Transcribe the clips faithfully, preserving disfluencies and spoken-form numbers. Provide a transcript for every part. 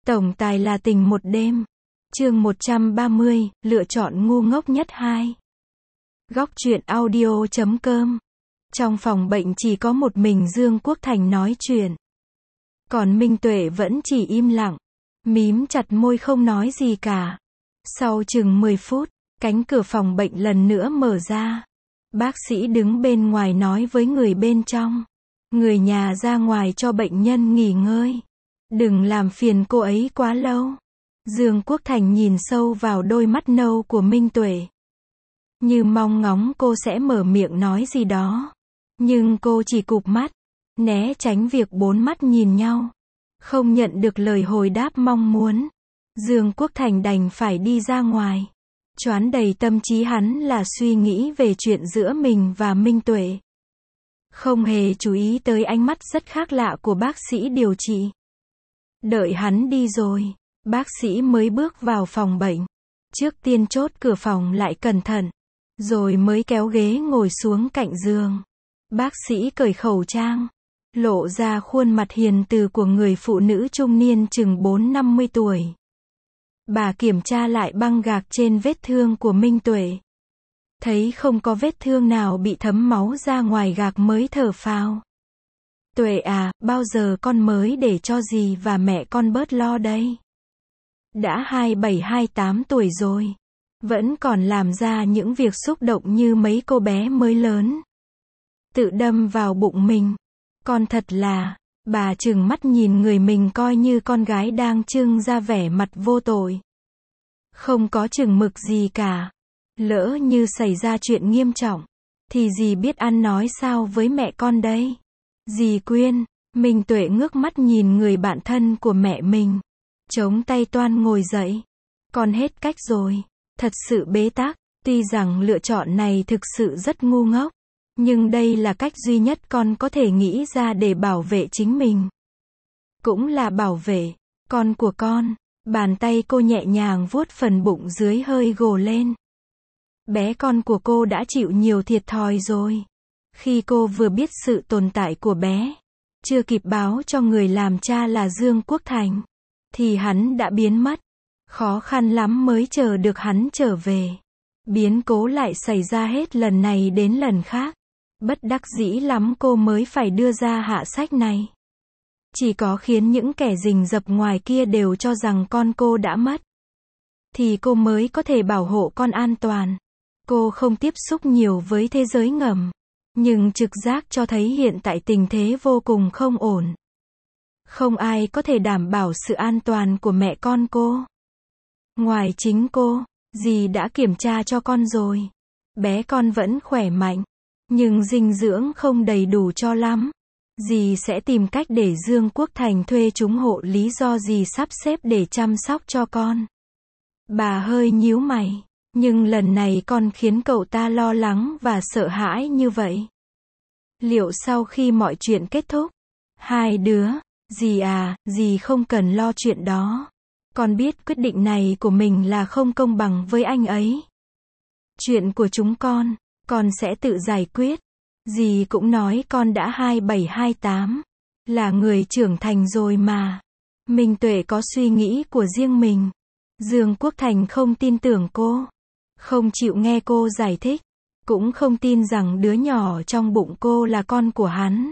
Tổng tài là tình một đêm. Chương một trăm ba mươi, lựa chọn ngu ngốc nhất hai. Góc truyện audio chấm com. Trong phòng bệnh chỉ có một mình Dương Quốc Thành nói chuyện. Còn Minh Tuệ vẫn chỉ im lặng, mím chặt môi không nói gì cả. Sau chừng mười phút, cánh cửa phòng bệnh lần nữa mở ra. Bác sĩ đứng bên ngoài nói với người bên trong. Người nhà ra ngoài cho bệnh nhân nghỉ ngơi. Đừng làm phiền cô ấy quá lâu. Dương Quốc Thành nhìn sâu vào đôi mắt nâu của Minh Tuệ. Như mong ngóng cô sẽ mở miệng nói gì đó. Nhưng cô chỉ cụp mắt, né tránh việc bốn mắt nhìn nhau. Không nhận được lời hồi đáp mong muốn. Dương Quốc Thành đành phải đi ra ngoài. Choán đầy tâm trí hắn là suy nghĩ về chuyện giữa mình và Minh Tuệ. Không hề chú ý tới ánh mắt rất khác lạ của bác sĩ điều trị. Đợi hắn đi rồi, bác sĩ mới bước vào phòng bệnh. Trước tiên chốt cửa phòng lại cẩn thận, rồi mới kéo ghế ngồi xuống cạnh giường. Bác sĩ cởi khẩu trang, lộ ra khuôn mặt hiền từ của người phụ nữ trung niên chừng bốn năm mươi tuổi. Bà kiểm tra lại băng gạc trên vết thương của Minh Tuệ. Thấy không có vết thương nào bị thấm máu ra ngoài gạc mới thở phào. Tuệ à, bao giờ con mới để cho dì và mẹ con bớt lo đây? Đã hai bảy hai tám tuổi rồi, vẫn còn làm ra những việc xúc động như mấy cô bé mới lớn. Tự đâm vào bụng mình. Con thật là, bà trừng mắt nhìn người mình coi như con gái đang trưng ra vẻ mặt vô tội. Không có chừng mực gì cả. Lỡ như xảy ra chuyện nghiêm trọng, thì dì biết ăn nói sao với mẹ con đây? Dì Quyên. Minh Tuệ ngước mắt nhìn người bạn thân của mẹ mình. Chống tay toan ngồi dậy. Con hết cách rồi. Thật sự bế tắc. Tuy rằng lựa chọn này thực sự rất ngu ngốc, nhưng đây là cách duy nhất con có thể nghĩ ra để bảo vệ chính mình. Cũng là bảo vệ con của con. Bàn tay cô nhẹ nhàng vuốt phần bụng dưới hơi gồ lên. Bé con của cô đã chịu nhiều thiệt thòi rồi. Khi cô vừa biết sự tồn tại của bé, chưa kịp báo cho người làm cha là Dương Quốc Thành, thì hắn đã biến mất. Khó khăn lắm mới chờ được hắn trở về. Biến cố lại xảy ra hết lần này đến lần khác. Bất đắc dĩ lắm cô mới phải đưa ra hạ sách này. Chỉ có khiến những kẻ rình rập ngoài kia đều cho rằng con cô đã mất, thì cô mới có thể bảo hộ con an toàn. Cô không tiếp xúc nhiều với thế giới ngầm, nhưng trực giác cho thấy hiện tại tình thế vô cùng không ổn. Không ai có thể đảm bảo sự an toàn của mẹ con cô. Ngoài chính cô, dì đã kiểm tra cho con rồi. Bé con vẫn khỏe mạnh, nhưng dinh dưỡng không đầy đủ cho lắm. Dì sẽ tìm cách để Dương Quốc Thành thuê chúng hộ lý do dì sắp xếp để chăm sóc cho con. Bà hơi nhíu mày. Nhưng lần này con khiến cậu ta lo lắng và sợ hãi như vậy. Liệu sau khi mọi chuyện kết thúc, hai đứa, dì à, dì không cần lo chuyện đó. Con biết quyết định này của mình là không công bằng với anh ấy. Chuyện của chúng con, con sẽ tự giải quyết. Dì cũng nói con đã hai bảy hai tám, là người trưởng thành rồi mà. Minh Tuệ có suy nghĩ của riêng mình. Dương Quốc Thành không tin tưởng cô, không chịu nghe cô giải thích, cũng không tin rằng đứa nhỏ trong bụng cô là con của hắn.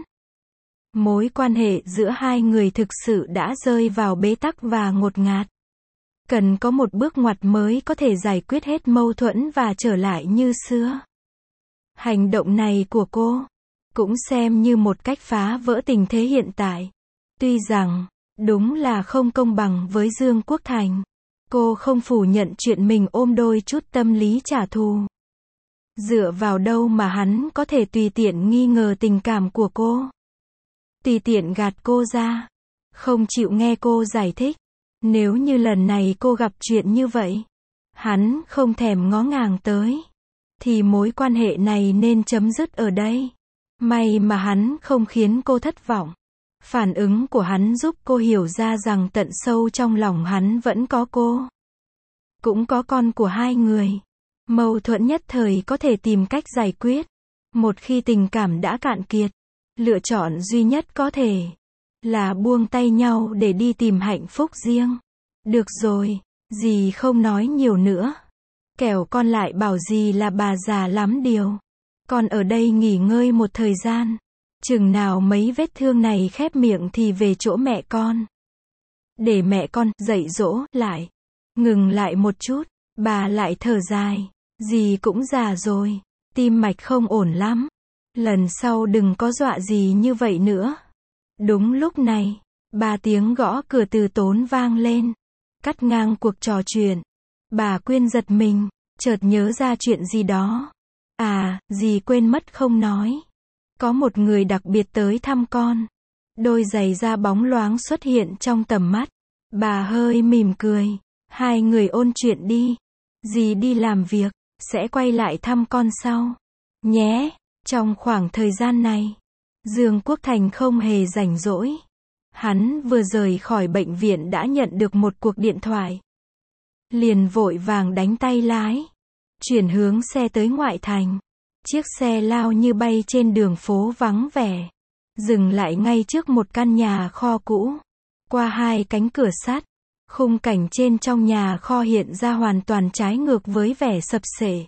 Mối quan hệ giữa hai người thực sự đã rơi vào bế tắc và ngột ngạt. Cần có một bước ngoặt mới có thể giải quyết hết mâu thuẫn và trở lại như xưa. Hành động này của cô cũng xem như một cách phá vỡ tình thế hiện tại. Tuy rằng, đúng là không công bằng với Dương Quốc Thành. Cô không phủ nhận chuyện mình ôm đôi chút tâm lý trả thù. Dựa vào đâu mà hắn có thể tùy tiện nghi ngờ tình cảm của cô? Tùy tiện gạt cô ra, không chịu nghe cô giải thích. Nếu như lần này cô gặp chuyện như vậy, hắn không thèm ngó ngàng tới, thì mối quan hệ này nên chấm dứt ở đây. May mà hắn không khiến cô thất vọng. Phản ứng của hắn giúp cô hiểu ra rằng tận sâu trong lòng hắn vẫn có cô. Cũng có con của hai người. Mâu thuẫn nhất thời có thể tìm cách giải quyết. Một khi tình cảm đã cạn kiệt, lựa chọn duy nhất có thể là buông tay nhau để đi tìm hạnh phúc riêng. Được rồi, dì không nói nhiều nữa. Kẻo con lại bảo dì là bà già lắm điều. Con ở đây nghỉ ngơi một thời gian. Chừng nào mấy vết thương này khép miệng thì về chỗ mẹ con. Để mẹ con dạy dỗ lại. Ngừng lại một chút, bà lại thở dài. Dì cũng già rồi, tim mạch không ổn lắm. Lần sau đừng có dọa dì như vậy nữa. Đúng lúc này, ba tiếng gõ cửa từ tốn vang lên, cắt ngang cuộc trò chuyện. Bà Quyên giật mình, chợt nhớ ra chuyện gì đó. À, dì quên mất không nói. Có một người đặc biệt tới thăm con. Đôi giày da bóng loáng xuất hiện trong tầm mắt. Bà hơi mỉm cười. Hai người ôn chuyện đi. Dì đi làm việc, sẽ quay lại thăm con sau. Nhé, trong khoảng thời gian này, Dương Quốc Thành không hề rảnh rỗi. Hắn vừa rời khỏi bệnh viện đã nhận được một cuộc điện thoại. Liền vội vàng đánh tay lái. Chuyển hướng xe tới ngoại thành. Chiếc xe lao như bay trên đường phố vắng vẻ. Dừng lại ngay trước một căn nhà kho cũ. Qua hai cánh cửa sắt, khung cảnh trên trong nhà kho hiện ra hoàn toàn trái ngược với vẻ sập sệ.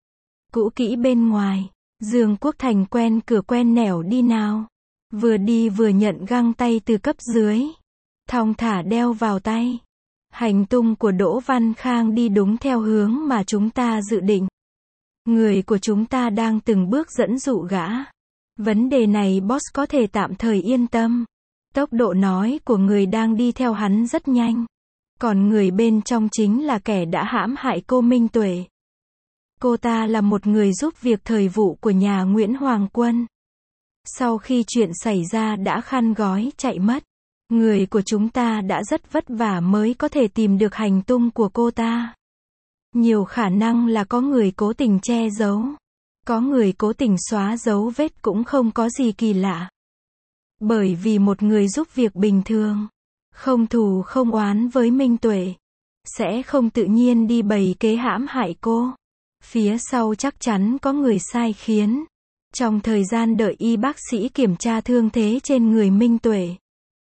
Cũ kỹ bên ngoài, Dương Quốc Thành quen cửa quen nẻo đi nào. Vừa đi vừa nhận găng tay từ cấp dưới. Thong thả đeo vào tay. Hành tung của Đỗ Văn Khang đi đúng theo hướng mà chúng ta dự định. Người của chúng ta đang từng bước dẫn dụ gã. Vấn đề này boss có thể tạm thời yên tâm. Tốc độ nói của người đang đi theo hắn rất nhanh. Còn người bên trong chính là kẻ đã hãm hại cô Minh Tuệ. Cô ta là một người giúp việc thời vụ của nhà Nguyễn Hoàng Quân. Sau khi chuyện xảy ra đã khăn gói chạy mất. Người của chúng ta đã rất vất vả mới có thể tìm được hành tung của cô ta. Nhiều khả năng là có người cố tình che giấu. Có người cố tình xóa dấu vết cũng không có gì kỳ lạ. Bởi vì một người giúp việc bình thường, không thù không oán với Minh Tuệ, sẽ không tự nhiên đi bày kế hãm hại cô. Phía sau chắc chắn có người sai khiến. Trong thời gian đợi y bác sĩ kiểm tra thương thế trên người Minh Tuệ,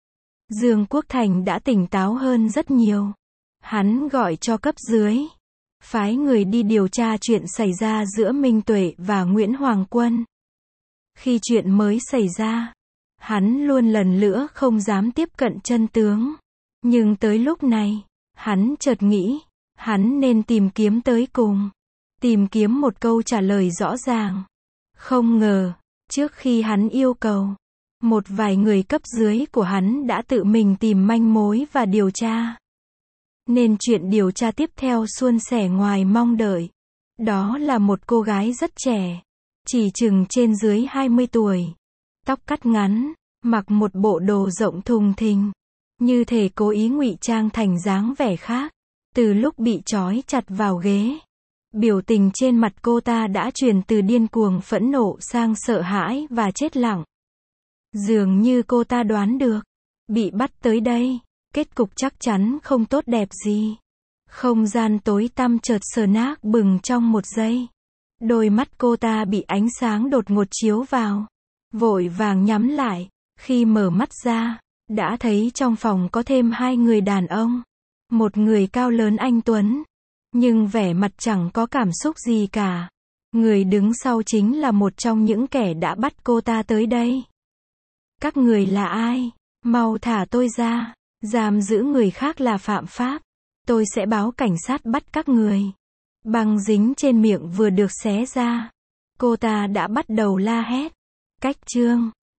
Dương Quốc Thành đã tỉnh táo hơn rất nhiều. Hắn gọi cho cấp dưới, phái người đi điều tra chuyện xảy ra giữa Minh Tuệ và Nguyễn Hoàng Quân. Khi chuyện mới xảy ra, hắn luôn lần lữa không dám tiếp cận chân tướng. Nhưng tới lúc này, hắn chợt nghĩ, hắn nên tìm kiếm tới cùng. Tìm kiếm một câu trả lời rõ ràng. Không ngờ, trước khi hắn yêu cầu, một vài người cấp dưới của hắn đã tự mình tìm manh mối và điều tra. Nên chuyện điều tra tiếp theo suôn sẻ ngoài mong đợi. Đó là một cô gái rất trẻ, chỉ chừng trên dưới hai mươi tuổi. Tóc cắt ngắn, mặc một bộ đồ rộng thùng thình, như thể cố ý ngụy trang thành dáng vẻ khác. Từ lúc bị trói chặt vào ghế, biểu tình trên mặt cô ta đã chuyển từ điên cuồng phẫn nộ sang sợ hãi và chết lặng. Dường như cô ta đoán được, bị bắt tới đây, kết cục chắc chắn không tốt đẹp gì. Không gian tối tăm chợt sờ nát bừng trong một giây. Đôi mắt cô ta bị ánh sáng đột ngột chiếu vào. Vội vàng nhắm lại, khi mở mắt ra, đã thấy trong phòng có thêm hai người đàn ông. Một người cao lớn anh tuấn, nhưng vẻ mặt chẳng có cảm xúc gì cả. Người đứng sau chính là một trong những kẻ đã bắt cô ta tới đây. Các người là ai? Mau thả tôi ra. Giam giữ người khác là phạm pháp. Tôi sẽ báo cảnh sát bắt các người. Băng dính trên miệng vừa được xé ra, cô ta đã bắt đầu la hét. Cách chương